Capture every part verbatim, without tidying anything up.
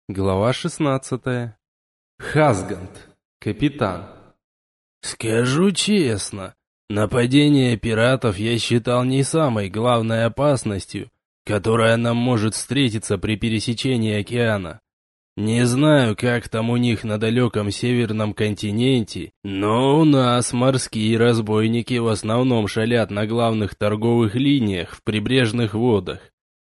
Глава шестнадцатая. Хасгант. Капитан. Скажу честно, нападение пиратов я считал не самой главной опасностью, которая нам может встретиться при пересечении океана. Не знаю, как там у них на далеком северном континенте, но у нас морские разбойники в основном шалят на главных торговых линиях в прибрежных водах.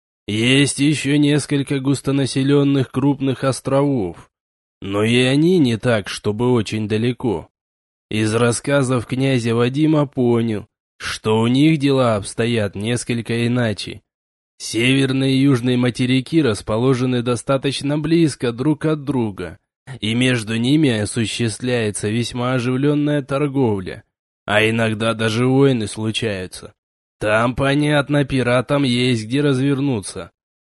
Есть еще несколько густонаселенных крупных островов, но и они не так, чтобы очень далеко. Из рассказов князя Вадима понял, что у них дела обстоят несколько иначе. Северные и южные материки расположены достаточно близко друг от друга, и между ними осуществляется весьма оживленная торговля, а иногда даже войны случаются. Там, понятно, пиратам есть где развернуться.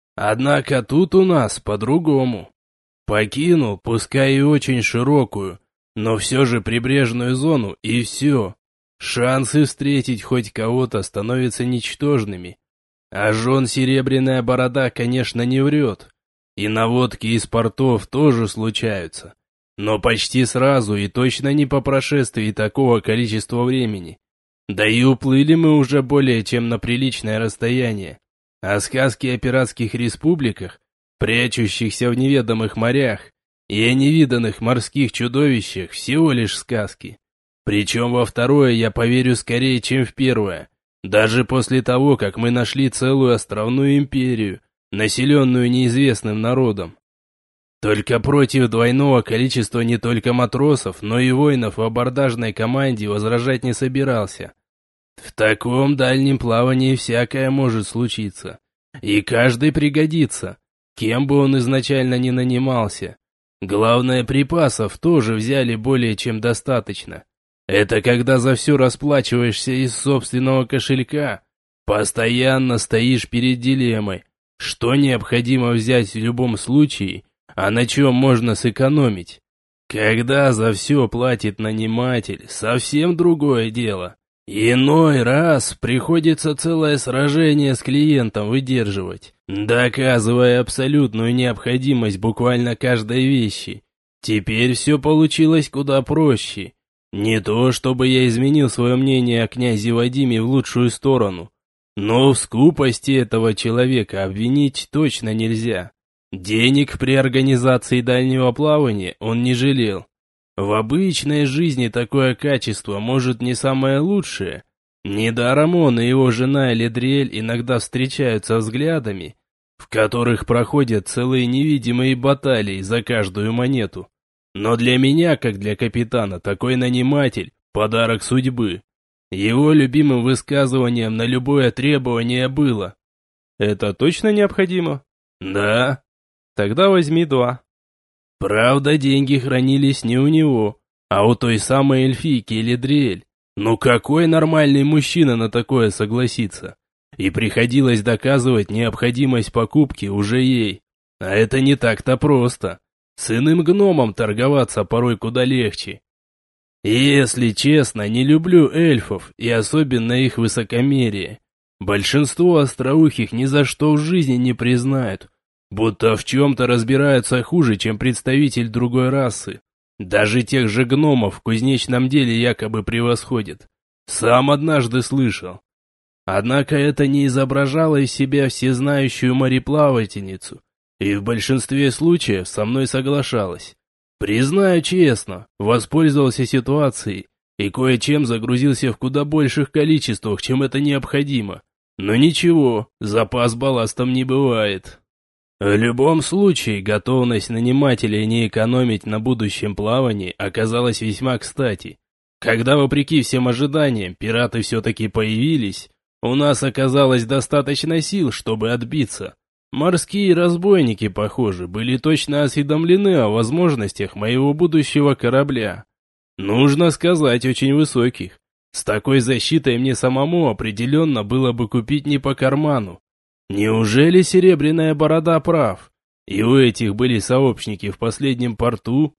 Однако тут у нас по-другому. Покинул, пускай и очень широкую, но все же прибрежную зону, и все. Шансы встретить хоть кого-то становятся ничтожными. А жен Серебряная Борода, конечно, не врет. И наводки из портов тоже случаются. Но почти сразу и точно не по прошествии такого количества времени. Да и уплыли мы уже более чем на приличное расстояние. А сказки о пиратских республиках, прячущихся в неведомых морях, и о невиданных морских чудовищах всего лишь сказки. Причем во второе я поверю скорее, чем в первое. Даже после того, как мы нашли целую островную империю, населенную неизвестным народом. Только против двойного количества не только матросов, но и воинов в абордажной команде возражать не собирался. В таком дальнем плавании всякое может случиться. И каждый пригодится, кем бы он изначально ни нанимался. Главное, припасов тоже взяли более чем достаточно. Это когда за все расплачиваешься из собственного кошелька, постоянно стоишь перед дилеммой, что необходимо взять в любом случае, а на чем можно сэкономить. Когда за все платит наниматель, совсем другое дело. Иной раз приходится целое сражение с клиентом выдерживать, доказывая абсолютную необходимость буквально каждой вещи. Теперь все получилось куда проще. Не то, чтобы я изменил свое мнение о князе Вадиме в лучшую сторону, но в скупости этого человека обвинить точно нельзя. Денег при организации дальнего плавания он не жалел. В обычной жизни такое качество, может, не самое лучшее. Недаром он и его жена Эледриэль иногда встречаются взглядами, в которых проходят целые невидимые баталии за каждую монету. Но для меня, как для капитана, такой наниматель – подарок судьбы. Его любимым высказыванием на любое требование было: Это точно необходимо? «Да». Тогда возьми два. Правда, деньги хранились не у него, а у той самой эльфийки Эледриэль. Ну какой нормальный мужчина на такое согласится? И приходилось доказывать необходимость покупки уже ей. А это не так-то просто. С иным гномом торговаться порой куда легче. И если честно, не люблю эльфов, и особенно их высокомерие. Большинство остроухих ни за что в жизни не признают, будто в чем-то разбираются хуже, чем представитель другой расы. Даже тех же гномов в кузнечном деле якобы превосходят. Сам однажды слышал. Однако это не изображало из себя всезнающую мореплавательницу, и в большинстве случаев со мной соглашалась. Признаю честно, воспользовался ситуацией и кое-чем загрузился в куда больших количествах, чем это необходимо. Но ничего, запас балластом не бывает. В любом случае, готовность нанимателей не экономить на будущем плавании оказалась весьма кстати. Когда, вопреки всем ожиданиям, пираты все-таки появились, у нас оказалось достаточно сил, чтобы отбиться. Морские разбойники, похоже, были точно осведомлены о возможностях моего будущего корабля. Нужно сказать, очень высоких. С такой защитой мне самому определенно было бы купить не по карману. Неужели Серебряная Борода прав? И у этих были сообщники в последнем порту?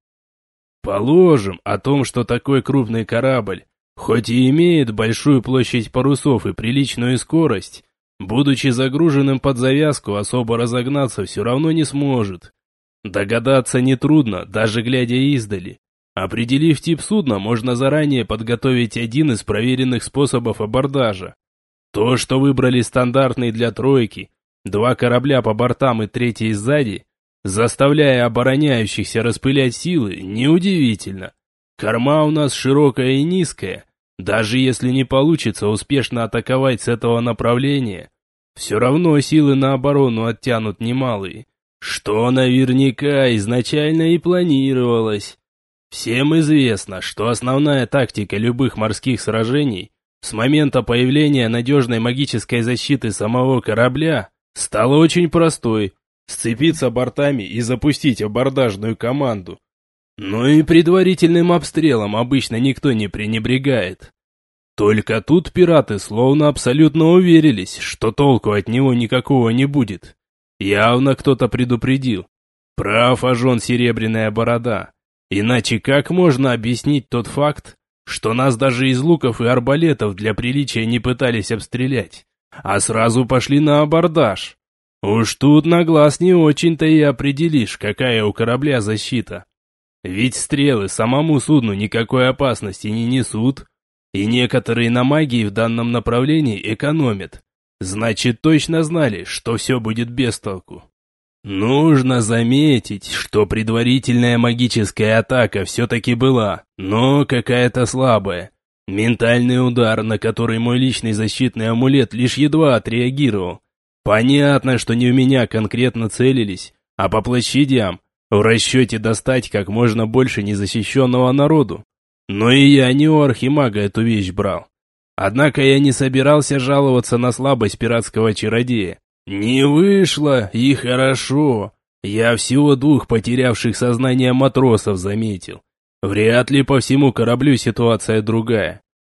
Положим о том, что такой крупный корабль, хоть и имеет большую площадь парусов и приличную скорость, будучи загруженным под завязку, особо разогнаться все равно не сможет. Догадаться нетрудно, даже глядя издали. Определив тип судна, можно заранее подготовить один из проверенных способов абордажа. То, что выбрали стандартный для тройки, два корабля по бортам и третий сзади, заставляя обороняющихся распылять силы, неудивительно. Корма у нас широкая и низкая. Даже если не получится успешно атаковать с этого направления, все равно силы на оборону оттянут немалые, что наверняка изначально и планировалось. Всем известно, что основная тактика любых морских сражений с момента появления надежной магической защиты самого корабля стала очень простой – сцепиться бортами и запустить абордажную команду. Ну и предварительным обстрелом обычно никто не пренебрегает. Только тут пираты словно абсолютно уверились, что толку от него никакого не будет. Явно кто-то предупредил. Прав Ажон Серебряная Борода. Иначе как можно объяснить тот факт, что нас даже из луков и арбалетов для приличия не пытались обстрелять, а сразу пошли на абордаж? Уж тут на глаз не очень-то и определишь, какая у корабля защита. Ведь стрелы самому судну никакой опасности не несут, и некоторые на магии в данном направлении экономят. Значит, точно знали, что все будет без толку. Нужно заметить, что предварительная магическая атака все-таки была, но какая-то слабая. Ментальный удар, на который мой личный защитный амулет лишь едва отреагировал. Понятно, что не в меня конкретно целились, а по площадям, в расчете достать как можно больше незащищенного народу. Но и я не у архимага эту вещь брал. Однако я не собирался жаловаться на слабость пиратского чародея. Не вышло, и хорошо. Я всего двух потерявших сознание матросов заметил. Вряд ли по всему кораблю ситуация другая.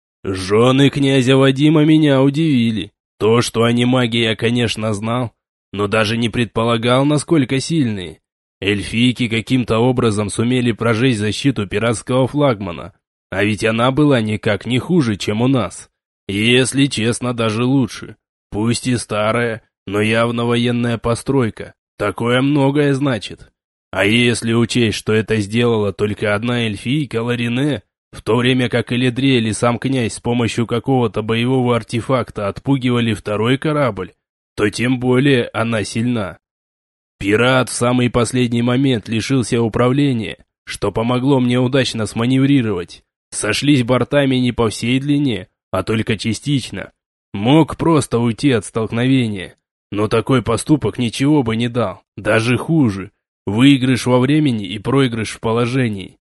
Жены князя Вадима меня удивили. То, что они маги, я, конечно, знал, но даже не предполагал, насколько сильные. Эльфийки каким-то образом сумели прожечь защиту пиратского флагмана, а ведь она была никак не хуже, чем у нас. Если честно, даже лучше. Пусть и старая, но явно военная постройка. Такое многое значит. А если учесть, что это сделала только одна эльфийка Ларине, в то время как Эледриэль и сам князь с помощью какого-то боевого артефакта отпугивали второй корабль, то тем более она сильна. Пират в самый последний момент лишился управления, что помогло мне удачно сманеврировать. Сошлись бортами не по всей длине, а только частично. Мог просто уйти от столкновения, но такой поступок ничего бы не дал, даже хуже. Выигрыш во времени и проигрыш в положении.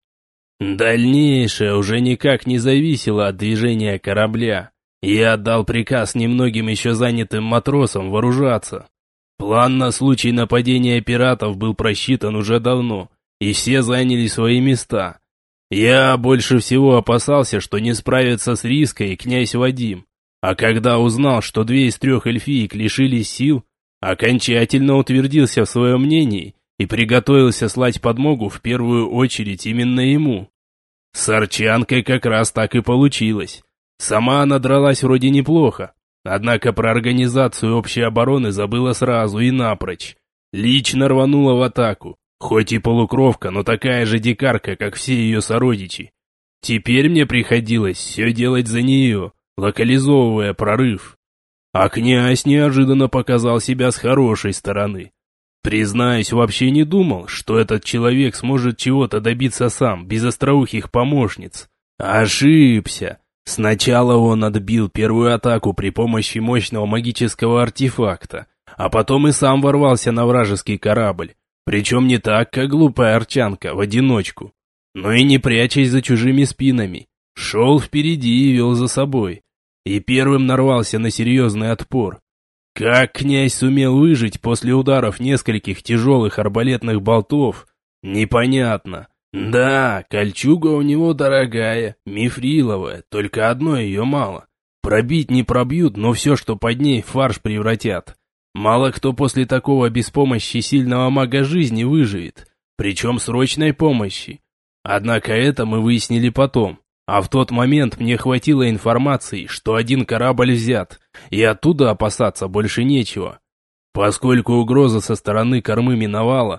Дальнейшее уже никак не зависело от движения корабля. Я отдал приказ немногим еще занятым матросам вооружаться. План на случай нападения пиратов был просчитан уже давно, и все заняли свои места. Я больше всего опасался, что не справится с Риской и князь Вадим. А когда узнал, что две из трех эльфиек лишились сил, окончательно утвердился в своем мнении и приготовился слать подмогу в первую очередь именно ему. С Арчанкой как раз так и получилось. Сама она дралась вроде неплохо, однако про организацию общей обороны забыла сразу и напрочь. Лично рванула в атаку, хоть и полукровка, но такая же дикарка, как все ее сородичи. Теперь мне приходилось все делать за нее, локализовывая прорыв. А князь неожиданно показал себя с хорошей стороны. Признаюсь, вообще не думал, что этот человек сможет чего-то добиться сам, без остроухих помощниц. Ошибся. Сначала он отбил первую атаку при помощи мощного магического артефакта, а потом и сам ворвался на вражеский корабль. Причем не так, как глупая арчанка, в одиночку, но и не прячась за чужими спинами. Шел впереди и вел за собой. И первым нарвался на серьезный отпор. Как князь сумел выжить после ударов нескольких тяжелых арбалетных болтов, непонятно. Да, кольчуга у него дорогая, мифриловая, только одной ее мало. Пробить не пробьют, но все, что под ней, в фарш превратят. Мало кто после такого без помощи сильного мага жизни выживет, причем срочной помощи. Однако это мы выяснили потом. А в тот момент мне хватило информации, что один корабль взят, и оттуда опасаться больше нечего. Поскольку угроза со стороны кормы миновала,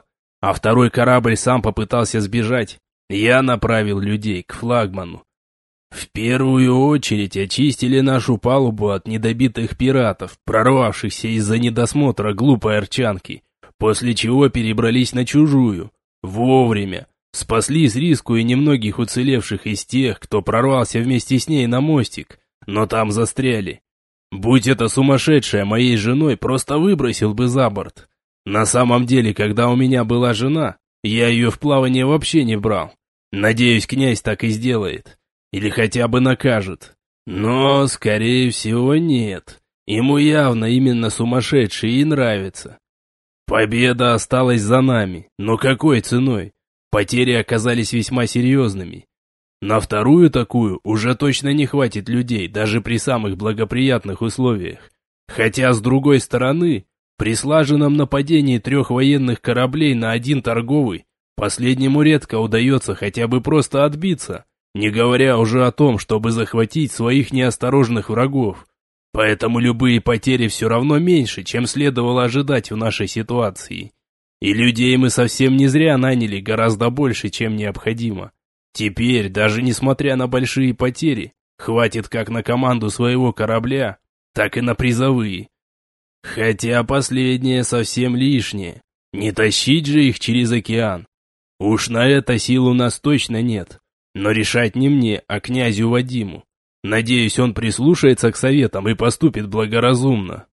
а второй корабль сам попытался сбежать, я направил людей к флагману. В первую очередь очистили нашу палубу от недобитых пиратов, прорвавшихся из-за недосмотра глупой арчанки, после чего перебрались на чужую. Вовремя. Спасли с риску и немногих уцелевших из тех, кто прорвался вместе с ней на мостик, но там застряли. Будь это сумасшедшая моей женой, просто выбросил бы за борт. На самом деле, когда у меня была жена, я ее в плавание вообще не брал. Надеюсь, князь так и сделает. Или хотя бы накажет. Но, скорее всего, нет. Ему явно именно сумасшедшие и нравится. Победа осталась за нами, но какой ценой? Потери оказались весьма серьезными. На вторую такую уже точно не хватит людей, даже при самых благоприятных условиях. Хотя, с другой стороны, при слаженном нападении трех военных кораблей на один торговый, последнему редко удается хотя бы просто отбиться, не говоря уже о том, чтобы захватить своих неосторожных врагов. Поэтому любые потери все равно меньше, чем следовало ожидать в нашей ситуации. И людей мы совсем не зря наняли гораздо больше, чем необходимо. Теперь, даже несмотря на большие потери, хватит как на команду своего корабля, так и на призовые. Хотя последнее совсем лишнее. Не тащить же их через океан. Уж на это сил у нас точно нет. Но решать не мне, а князю Вадиму. Надеюсь, он прислушается к советам и поступит благоразумно.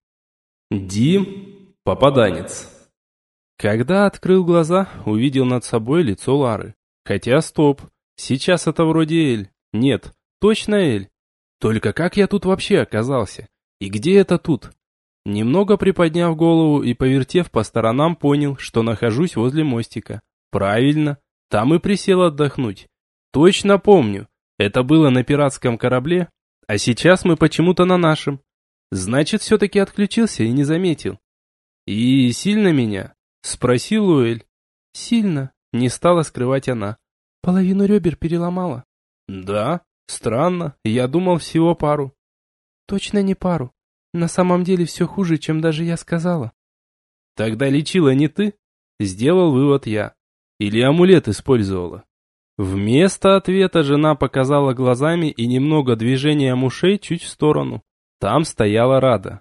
Дим – попаданец. Когда открыл глаза, увидел над собой лицо Лары. Хотя стоп, сейчас это вроде Эль. Нет, точно Эль. Только как я тут вообще оказался? И где это тут? Немного приподняв голову и повертев по сторонам, понял, что нахожусь возле мостика. Правильно, там и присел отдохнуть. Точно помню, это было на пиратском корабле, а сейчас мы почему-то на нашем. Значит, все-таки отключился и не заметил. И сильно меня? Спросил Уэль. Сильно, не стала скрывать она. Половину ребер переломала. Да, странно, я думал всего пару. Точно не пару. На самом деле все хуже, чем даже я сказала. Тогда лечила не ты? Сделал вывод я. Или амулет использовала? Вместо ответа жена показала глазами и немного движением ушей чуть в сторону. Там стояла Рада.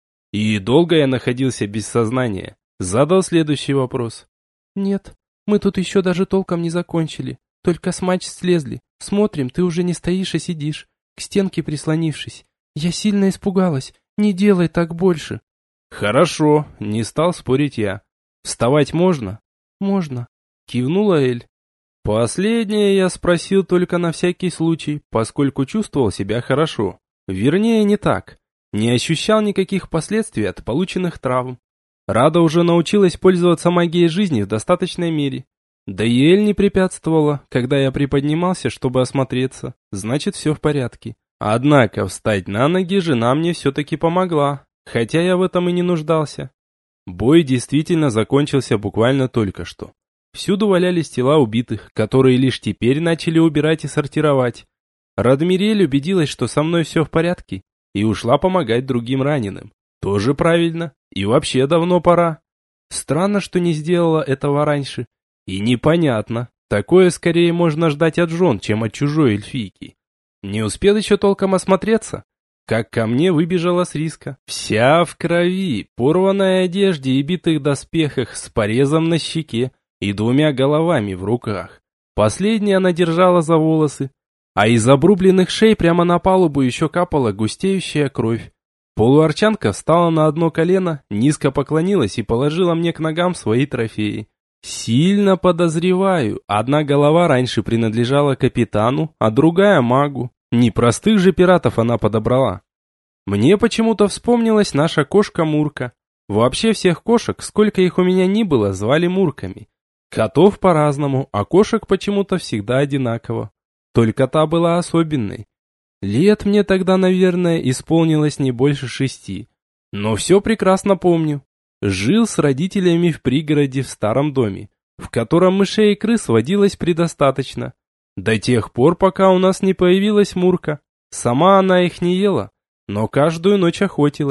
И долго я находился без сознания? Задал следующий вопрос. Нет, мы тут еще даже толком не закончили. Только с матч слезли. Смотрим, ты уже не стоишь, а сидишь, к стенке прислонившись. Я сильно испугалась. Не делай так больше. Хорошо, не стал спорить я. Вставать можно? Можно. Кивнула Эль. Последнее я спросил только на всякий случай, поскольку чувствовал себя хорошо. Вернее, не так. Не ощущал никаких последствий от полученных травм. Рада уже научилась пользоваться магией жизни в достаточной мере. Да и Эль не препятствовала, когда я приподнимался, чтобы осмотреться. Значит, все в порядке. Однако встать на ноги жена мне все-таки помогла, хотя я в этом и не нуждался. Бой действительно закончился буквально только что. Всюду валялись тела убитых, которые лишь теперь начали убирать и сортировать. Радмирель убедилась, что со мной все в порядке, и ушла помогать другим раненым. Тоже правильно, и вообще давно пора. Странно, что не сделала этого раньше. И непонятно, такое скорее можно ждать от жен, чем от чужой эльфийки. Не успел еще толком осмотреться, как ко мне выбежала с риска. Вся в крови, порванной одежде и битых доспехах, с порезом на щеке и двумя головами в руках. Последняя она держала за волосы, а из обрубленных шей прямо на палубу еще капала густеющая кровь. Полуарчанка встала на одно колено, низко поклонилась и положила мне к ногам свои трофеи. Сильно подозреваю, одна голова раньше принадлежала капитану, а другая магу. Не простых же пиратов она подобрала. Мне почему-то вспомнилась наша кошка Мурка. Вообще всех кошек, сколько их у меня ни было, звали Мурками. Котов по-разному, а кошек почему-то всегда одинаково. Только та была особенной. Лет мне тогда, наверное, исполнилось не больше шести. Но все прекрасно помню. Жил с родителями в пригороде в старом доме, в котором мышей и крыс водилось предостаточно. До тех пор, пока у нас не появилась Мурка. Сама она их не ела, но каждую ночь охотилась.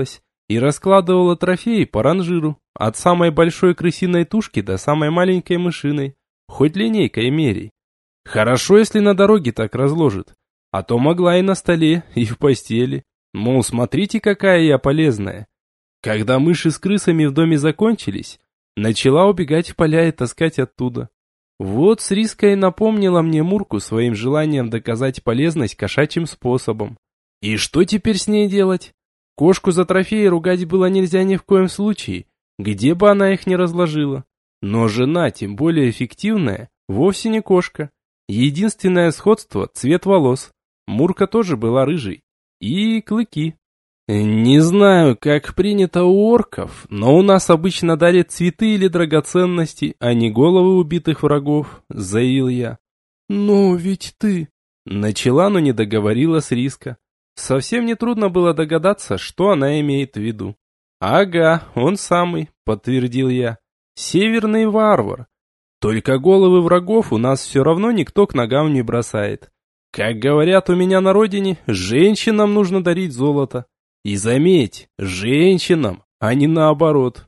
и раскладывала трофеи по ранжиру, от самой большой крысиной тушки до самой маленькой мышиной, хоть линейкой мерей. Хорошо, если на дороге так разложит, а то могла и на столе, и в постели. Мол, смотрите, какая я полезная. Когда мыши с крысами в доме закончились, начала убегать в поля и таскать оттуда. Вот с Риской напомнила мне Мурку своим желанием доказать полезность кошачьим способом. И что теперь с ней делать? Кошку за трофеи ругать было нельзя ни в коем случае, где бы она их ни разложила. Но жена, тем более эффективная, вовсе не кошка. Единственное сходство – цвет волос. Мурка тоже была рыжей. И клыки. Не знаю, как принято у орков, но у нас обычно дарят цветы или драгоценности, а не головы убитых врагов, заявил я. Но ведь ты... Начала, но не договорила с Риска. Совсем нетрудно было догадаться, что она имеет в виду. «Ага, он самый», — подтвердил я. «Северный варвар. Только головы врагов у нас все равно никто к ногам не бросает. Как говорят у меня на родине, женщинам нужно дарить золото. И заметь, женщинам, а не наоборот».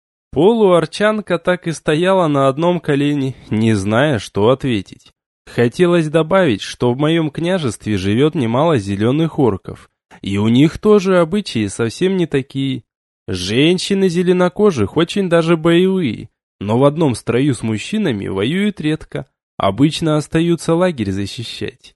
Полуарчанка так и стояла на одном колене, не зная, что ответить. Хотелось добавить, что в моем княжестве живет немало зеленых орков, и у них тоже обычаи совсем не такие. Женщины зеленокожих очень даже боевые, но в одном строю с мужчинами воюют редко, обычно остаются лагерь защищать.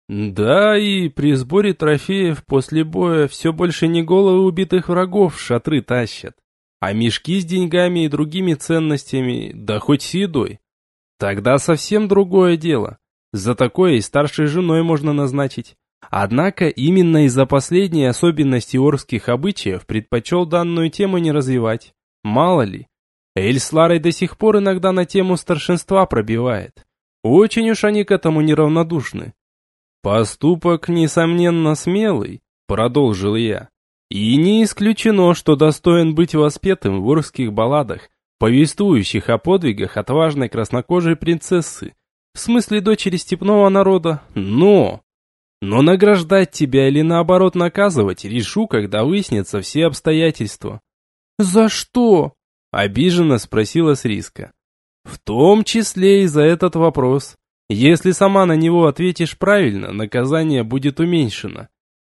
Да, и при сборе трофеев после боя все больше не головы убитых врагов в шатры тащат, а мешки с деньгами и другими ценностями, да хоть с едой. Тогда совсем другое дело. За такое и старшей женой можно назначить. Однако именно из-за последней особенности орских обычаев предпочел данную тему не развивать. Мало ли. Эль с Ларой до сих пор иногда на тему старшинства пробивает. Очень уж они к этому неравнодушны. «Поступок, несомненно, смелый», — продолжил я. «И не исключено, что достоин быть воспетым в орских балладах, повествующих о подвигах отважной краснокожей принцессы, в смысле дочери степного народа, но... Но награждать тебя или наоборот наказывать решу, когда выяснятся все обстоятельства». «За что?» — обиженно спросила Сриска. «В том числе и за этот вопрос. Если сама на него ответишь правильно, наказание будет уменьшено».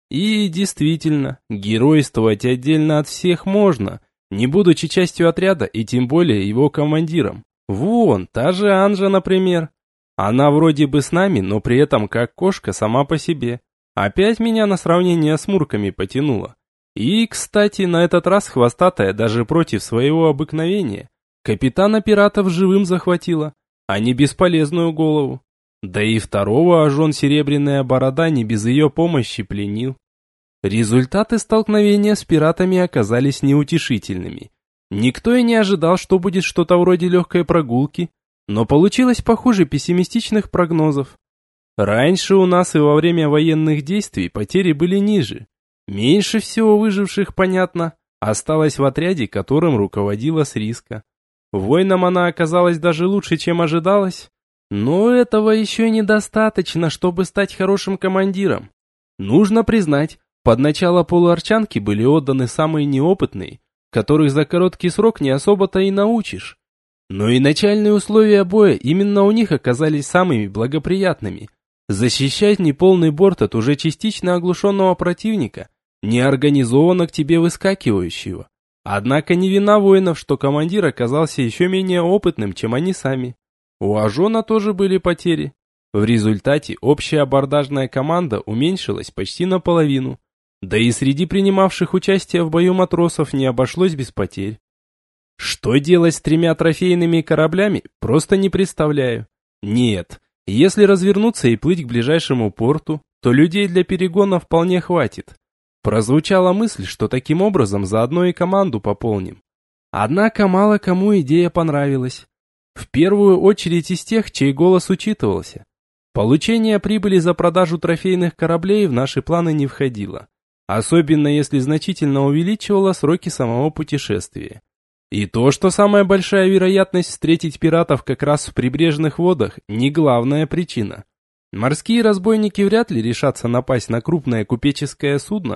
И действительно, геройствовать отдельно от всех можно, не будучи частью отряда и тем более его командиром. Вон, та же Анжа, например. Она вроде бы с нами, но при этом как кошка сама по себе. Опять меня на сравнение с мурками потянуло. И, кстати, на этот раз хвостатая даже против своего обыкновения капитана пиратов живым захватила, а не бесполезную голову. Да и второго ожон Серебряная Борода не без ее помощи пленил. Результаты столкновения с пиратами оказались неутешительными. Никто и не ожидал, что будет что-то вроде легкой прогулки, но получилось похуже пессимистичных прогнозов. Раньше у нас и во время военных действий потери были ниже. Меньше всего выживших, понятно, осталось в отряде, которым руководила Сриска. Воинам она оказалась даже лучше, чем ожидалось, но этого еще недостаточно, чтобы стать хорошим командиром. Нужно признать, под начало полуарчанки были отданы самые неопытные, которых за короткий срок не особо-то и научишь. Но и начальные условия боя именно у них оказались самыми благоприятными. Защищать неполный борт от уже частично оглушенного противника, неорганизованно к тебе выскакивающего. Однако не вина воинов, что командир оказался еще менее опытным, чем они сами. У Ажона тоже были потери. В результате общая абордажная команда уменьшилась почти наполовину. Да и среди принимавших участие в бою матросов не обошлось без потерь. Что делать с тремя трофейными кораблями, просто не представляю. Нет, если развернуться и плыть к ближайшему порту, то людей для перегона вполне хватит. Прозвучала мысль, что таким образом заодно и команду пополним. Однако мало кому идея понравилась. В первую очередь из тех, чей голос учитывался. Получение прибыли за продажу трофейных кораблей в наши планы не входило. Особенно если значительно увеличивало сроки самого путешествия. И то, что самая большая вероятность встретить пиратов как раз в прибрежных водах, не главная причина. Морские разбойники вряд ли решатся напасть на крупное купеческое судно,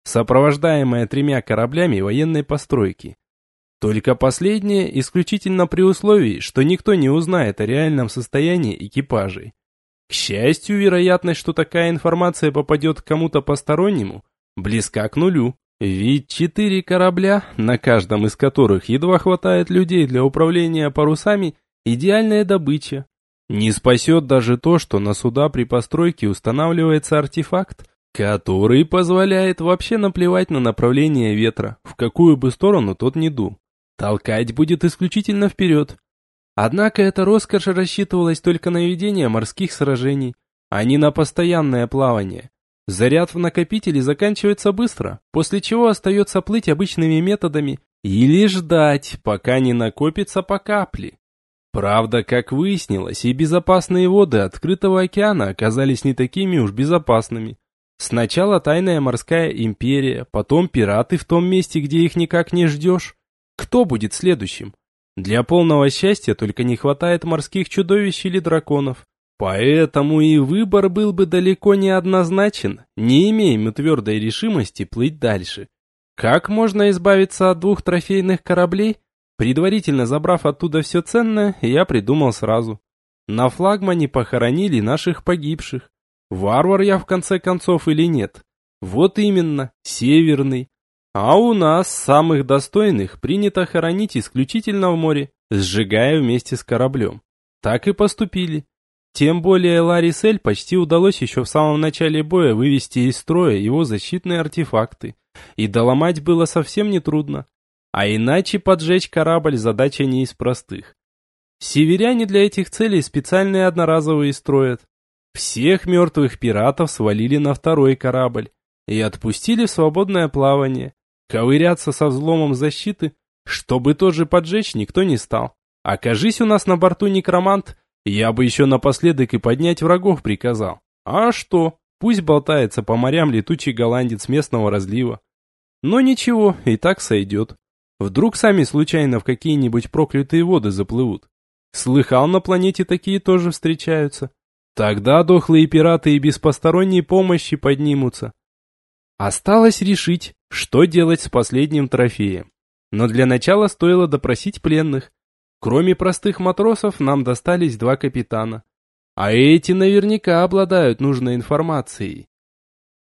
сопровождаемая тремя кораблями военной постройки. Только последнее исключительно при условии, что никто не узнает о реальном состоянии экипажей. К счастью, вероятность, что такая информация попадет к кому-то постороннему, близка к нулю. Ведь четыре корабля, на каждом из которых едва хватает людей для управления парусами, идеальная добыча. Не спасет даже то, что на суда при постройке устанавливается артефакт, который позволяет вообще наплевать на направление ветра, в какую бы сторону тот ни дул. Толкать будет исключительно вперед. Однако эта роскошь рассчитывалась только на ведение морских сражений, а не на постоянное плавание. Заряд в накопителе заканчивается быстро, после чего остается плыть обычными методами или ждать, пока не накопится по капле. Правда, как выяснилось, и безопасные воды открытого океана оказались не такими уж безопасными. Сначала тайная морская империя, потом пираты в том месте, где их никак не ждешь. Кто будет следующим? Для полного счастья только не хватает морских чудовищ или драконов. Поэтому и выбор был бы далеко не однозначен, не имея мы твердой решимости плыть дальше. Как можно избавиться от двух трофейных кораблей? Предварительно забрав оттуда все ценное, я придумал сразу. На флагмане похоронили наших погибших. Варвар я в конце концов или нет? Вот именно, северный. А у нас, самых достойных, принято хоронить исключительно в море, сжигая вместе с кораблем. Так и поступили. Тем более Ларисель почти удалось еще в самом начале боя вывести из строя его защитные артефакты. И доломать было совсем нетрудно. А иначе поджечь корабль задача не из простых. Северяне для этих целей специальные одноразовые строят. Всех мертвых пиратов свалили на второй корабль и отпустили в свободное плавание. Ковыряться со взломом защиты, чтобы тоже поджечь, никто не стал. Окажись у нас на борту некромант, я бы еще напоследок и поднять врагов приказал. А что? Пусть болтается по морям летучий голландец местного разлива. Но ничего, и так сойдет. Вдруг сами случайно в какие-нибудь проклятые воды заплывут. Слыхал, на планете такие тоже встречаются. Тогда дохлые пираты и без посторонней помощи поднимутся. Осталось решить, что делать с последним трофеем. Но для начала стоило допросить пленных. Кроме простых матросов, нам достались два капитана. А эти наверняка обладают нужной информацией.